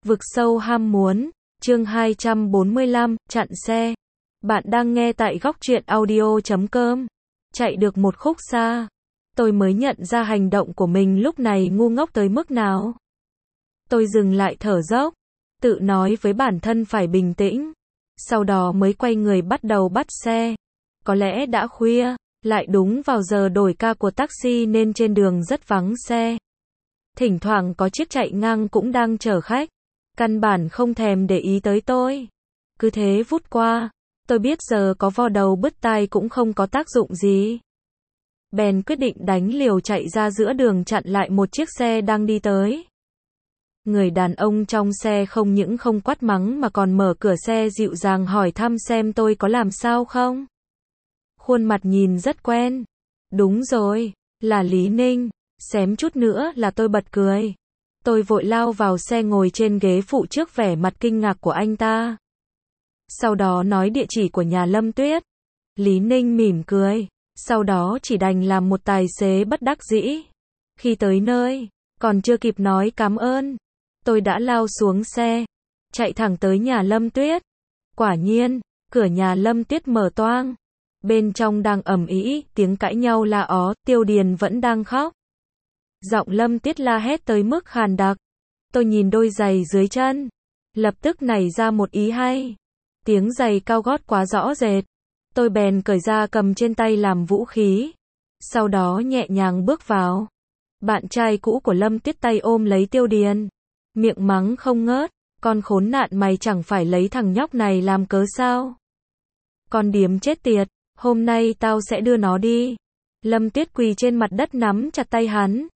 Vực sâu ham muốn, chương 245, chặn xe. Bạn đang nghe tại góc truyện audio.com. Chạy được một khúc xa, tôi mới nhận ra hành động của mình lúc này ngu ngốc tới mức nào. Tôi dừng lại thở dốc, tự nói với bản thân phải bình tĩnh. Sau đó mới quay người bắt đầu bắt xe. Có lẽ đã khuya, lại đúng vào giờ đổi ca của taxi nên trên đường rất vắng xe. Thỉnh thoảng có chiếc chạy ngang cũng đang chở khách. Căn bản không thèm để ý tới tôi. Cứ thế vút qua. Tôi biết giờ có vo đầu bứt tai cũng không có tác dụng gì. Bèn quyết định đánh liều chạy ra giữa đường chặn lại một chiếc xe đang đi tới. Người đàn ông trong xe không những không quát mắng mà còn mở cửa xe dịu dàng hỏi thăm xem tôi có làm sao không. Khuôn mặt nhìn rất quen. Đúng rồi, là Lý Ninh. Xém chút nữa là tôi bật cười. Tôi vội lao vào xe ngồi trên ghế phụ trước vẻ mặt kinh ngạc của anh ta. Sau đó nói địa chỉ của nhà Lâm Tuyết. Lý Ninh mỉm cười. Sau đó chỉ đành làm một tài xế bất đắc dĩ. Khi tới nơi, còn chưa kịp nói cảm ơn, tôi đã lao xuống xe, chạy thẳng tới nhà Lâm Tuyết. Quả nhiên, cửa nhà Lâm Tuyết mở toang. Bên trong đang ầm ĩ, tiếng cãi nhau la ó, Tiêu Điền vẫn đang khóc. Giọng Lâm Tuyết la hét tới mức khàn đặc. Tôi nhìn đôi giày dưới chân, lập tức nảy ra một ý hay. Tiếng giày cao gót quá rõ rệt. Tôi bèn cởi ra cầm trên tay làm vũ khí. Sau đó nhẹ nhàng bước vào. Bạn trai cũ của Lâm Tuyết tay ôm lấy Tiêu Điền, miệng mắng không ngớt. Con khốn nạn mày chẳng phải lấy thằng nhóc này làm cớ sao? Con điếm chết tiệt, hôm nay tao sẽ đưa nó đi. Lâm Tuyết quỳ trên mặt đất nắm chặt tay hắn.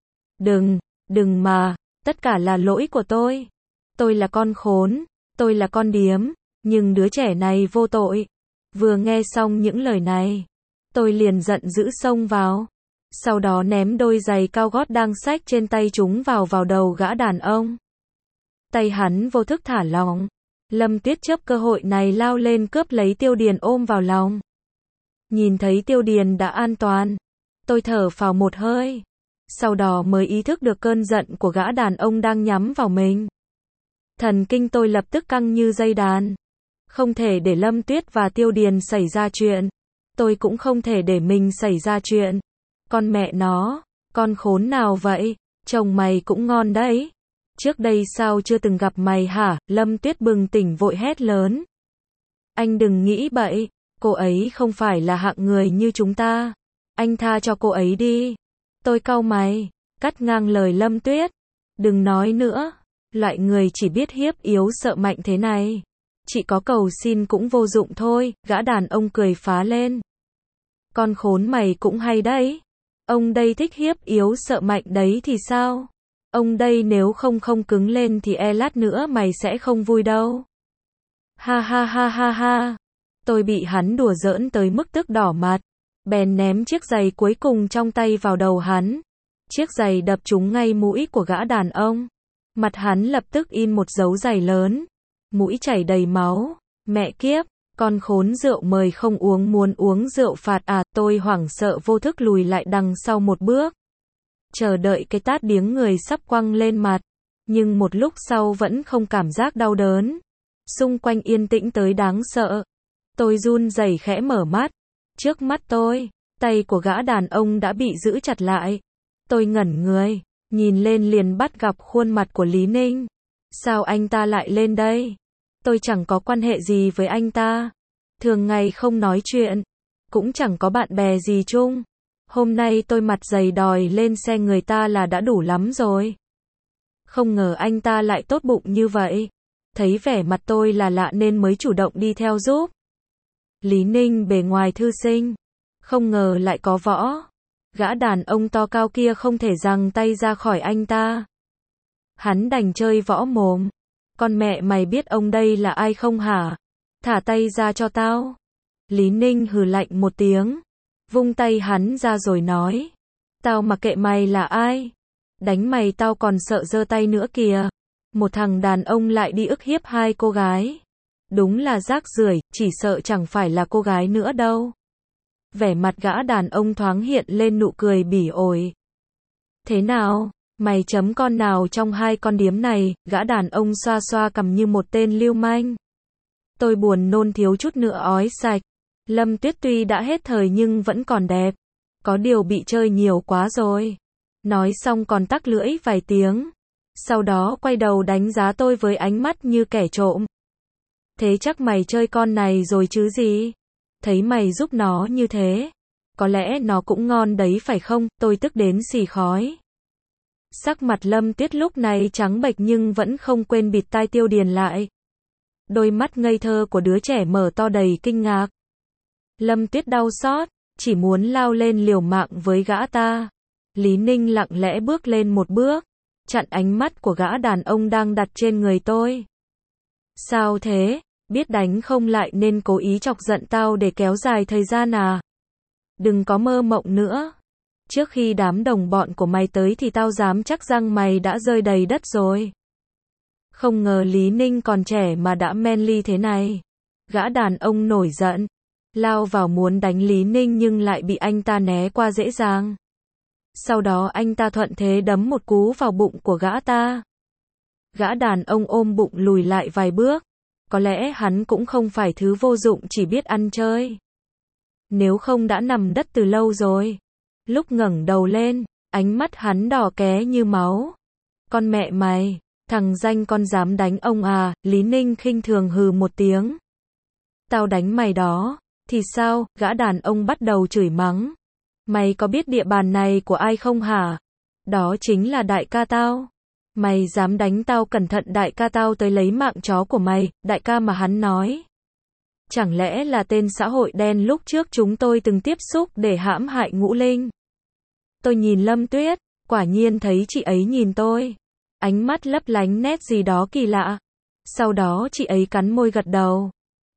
Đừng mà, tất cả là lỗi của tôi. Tôi là con khốn, tôi là con điếm, nhưng đứa trẻ này vô tội. Vừa nghe xong những lời này, tôi liền giận dữ xông vào. Sau đó ném đôi giày cao gót đang xách trên tay chúng vào đầu gã đàn ông. Tay hắn vô thức thả lỏng. Lâm Tuyết chớp cơ hội này lao lên cướp lấy Tiêu Điền ôm vào lòng. Nhìn thấy Tiêu Điền đã an toàn, tôi thở phào một hơi. Sau đó mới ý thức được cơn giận của gã đàn ông đang nhắm vào mình. Thần kinh tôi lập tức căng như dây đàn. Không thể để Lâm Tuyết và Tiêu Điền xảy ra chuyện. Tôi cũng không thể để mình xảy ra chuyện. Con mẹ nó, con khốn nào vậy? Chồng mày cũng ngon đấy. Trước đây sao chưa từng gặp mày hả? Lâm Tuyết bừng tỉnh vội hét lớn. Anh đừng nghĩ bậy, cô ấy không phải là hạng người như chúng ta. Anh tha cho cô ấy đi. Tôi cau mày, cắt ngang lời Lâm Tuyết. Đừng nói nữa, loại người chỉ biết hiếp yếu sợ mạnh thế này. Chỉ có cầu xin cũng vô dụng thôi, gã đàn ông cười phá lên. Con khốn mày cũng hay đấy. Ông đây thích hiếp yếu sợ mạnh đấy thì sao? Ông đây nếu không cứng lên thì lát nữa mày sẽ không vui đâu. Ha ha ha ha ha. Tôi bị hắn đùa giỡn tới mức tức đỏ mặt. Bèn ném chiếc giày cuối cùng trong tay vào đầu hắn. Chiếc giày đập trúng ngay mũi của gã đàn ông. Mặt hắn lập tức in một dấu giày lớn. Mũi chảy đầy máu. Mẹ kiếp, con khốn rượu mời không uống muốn uống rượu phạt à? Tôi hoảng sợ vô thức lùi lại đằng sau một bước. Chờ đợi cái tát điếng người sắp quăng lên mặt. Nhưng một lúc sau vẫn không cảm giác đau đớn. Xung quanh yên tĩnh tới đáng sợ. Tôi run rẩy khẽ mở mắt. Trước mắt tôi, tay của gã đàn ông đã bị giữ chặt lại. Tôi ngẩn người, nhìn lên liền bắt gặp khuôn mặt của Lý Ninh. Sao anh ta lại lên đây? Tôi chẳng có quan hệ gì với anh ta. Thường ngày không nói chuyện, cũng chẳng có bạn bè gì chung. Hôm nay tôi mặt dày đòi lên xe người ta là đã đủ lắm rồi. Không ngờ anh ta lại tốt bụng như vậy. Thấy vẻ mặt tôi là lạ nên mới chủ động đi theo giúp. Lý Ninh bề ngoài thư sinh, không ngờ lại có võ. Gã đàn ông to cao kia không thể giằng tay ra khỏi anh ta. Hắn đành chơi võ mồm. Con mẹ mày biết ông đây là ai không hả? Thả tay ra cho tao. Lý Ninh hừ lạnh một tiếng, vung tay hắn ra rồi nói. Tao mặc kệ mày là ai. Đánh mày tao còn sợ giơ tay nữa kìa. Một thằng đàn ông lại đi ức hiếp hai cô gái. Đúng là rác rưởi, chỉ sợ chẳng phải là cô gái nữa đâu. Vẻ mặt gã đàn ông thoáng hiện lên nụ cười bỉ ổi. Thế nào, Mày chấm con nào trong hai con điếm này, gã đàn ông xoa xoa cằm như một tên lưu manh. Tôi buồn nôn thiếu chút nữa ói sạch. Lâm Tuyết tuy đã hết thời nhưng vẫn còn đẹp. Có điều bị chơi nhiều quá rồi. Nói xong còn tắc lưỡi vài tiếng. Sau đó quay đầu đánh giá tôi với ánh mắt như kẻ trộm. Thế chắc mày chơi con này rồi chứ gì? Thấy mày giúp nó như thế. Có lẽ nó cũng ngon đấy phải không? Tôi tức đến xì khói. Sắc mặt Lâm Tuyết lúc này trắng bệch nhưng vẫn không quên bịt tai Tiêu Điền lại. Đôi mắt ngây thơ của đứa trẻ mở to đầy kinh ngạc. Lâm Tuyết đau xót, chỉ muốn lao lên liều mạng với gã ta. Lý Ninh lặng lẽ bước lên một bước, chặn ánh mắt của gã đàn ông đang đặt trên người tôi. Sao thế? Biết đánh không lại nên cố ý chọc giận tao để kéo dài thời gian à? Đừng có mơ mộng nữa. Trước khi đám đồng bọn của mày tới thì tao dám chắc răng mày đã rơi đầy đất rồi. Không ngờ Lý Ninh còn trẻ mà đã manly thế này. Gã đàn ông nổi giận, lao vào muốn đánh Lý Ninh nhưng lại bị anh ta né qua dễ dàng. Sau đó anh ta thuận thế đấm một cú vào bụng của gã ta. Gã đàn ông ôm bụng lùi lại vài bước. Có lẽ hắn cũng không phải thứ vô dụng chỉ biết ăn chơi. Nếu không đã nằm đất từ lâu rồi. Lúc ngẩng đầu lên, ánh mắt hắn đỏ ké như máu. Con mẹ mày, thằng danh con dám đánh ông à? Lý Ninh khinh thường hừ một tiếng. Tao đánh mày đó, thì sao? Gã đàn ông bắt đầu chửi mắng. Mày có biết địa bàn này của ai không hả? Đó chính là đại ca tao. Mày dám đánh tao, cẩn thận đại ca tao tới lấy mạng chó của mày. Đại ca mà hắn nói. Chẳng lẽ là tên xã hội đen lúc trước chúng tôi từng tiếp xúc để hãm hại Ngũ Linh? Tôi nhìn Lâm Tuyết, quả nhiên thấy chị ấy nhìn tôi. Ánh mắt lấp lánh nét gì đó kỳ lạ. Sau đó chị ấy cắn môi gật đầu.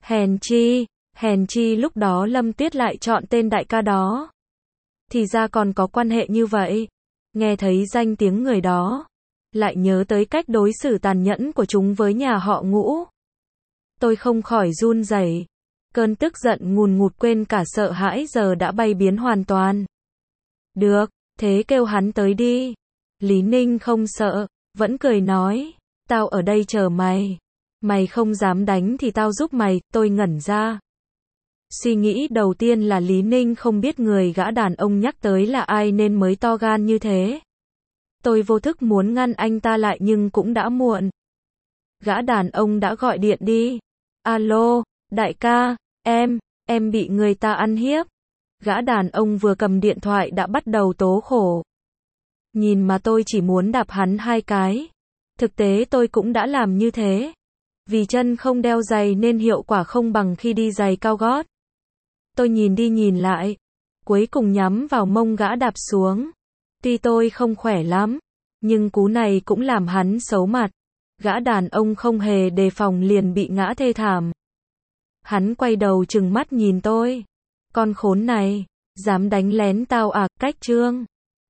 Hèn chi lúc đó Lâm Tuyết lại chọn tên đại ca đó. Thì ra còn có quan hệ như vậy. Nghe thấy danh tiếng người đó, lại nhớ tới cách đối xử tàn nhẫn của chúng với nhà họ Ngũ. Tôi không khỏi run rẩy. Cơn tức giận ngùn ngụt quên cả sợ hãi giờ đã bay biến hoàn toàn. Được, thế kêu hắn tới đi. Lý Ninh không sợ, vẫn cười nói. Tao ở đây chờ mày. Mày không dám đánh thì tao giúp mày. Tôi ngẩn ra. Suy nghĩ đầu tiên là Lý Ninh không biết người gã đàn ông nhắc tới là ai nên mới to gan như thế. Tôi vô thức muốn ngăn anh ta lại nhưng cũng đã muộn. Gã đàn ông đã gọi điện đi. Alo, đại ca, em bị người ta ăn hiếp. Gã đàn ông vừa cầm điện thoại đã bắt đầu tố khổ. Nhìn mà tôi chỉ muốn đạp hắn hai cái. Thực tế tôi cũng đã làm như thế. Vì chân không đeo giày nên hiệu quả không bằng khi đi giày cao gót. Tôi nhìn đi nhìn lại. Cuối cùng nhắm vào mông gã đạp xuống. Tuy tôi không khỏe lắm, nhưng cú này cũng làm hắn xấu mặt. Gã đàn ông không hề đề phòng liền bị ngã thê thảm. Hắn quay đầu trừng mắt nhìn tôi. Con khốn này, dám đánh lén tao à? Cách trương.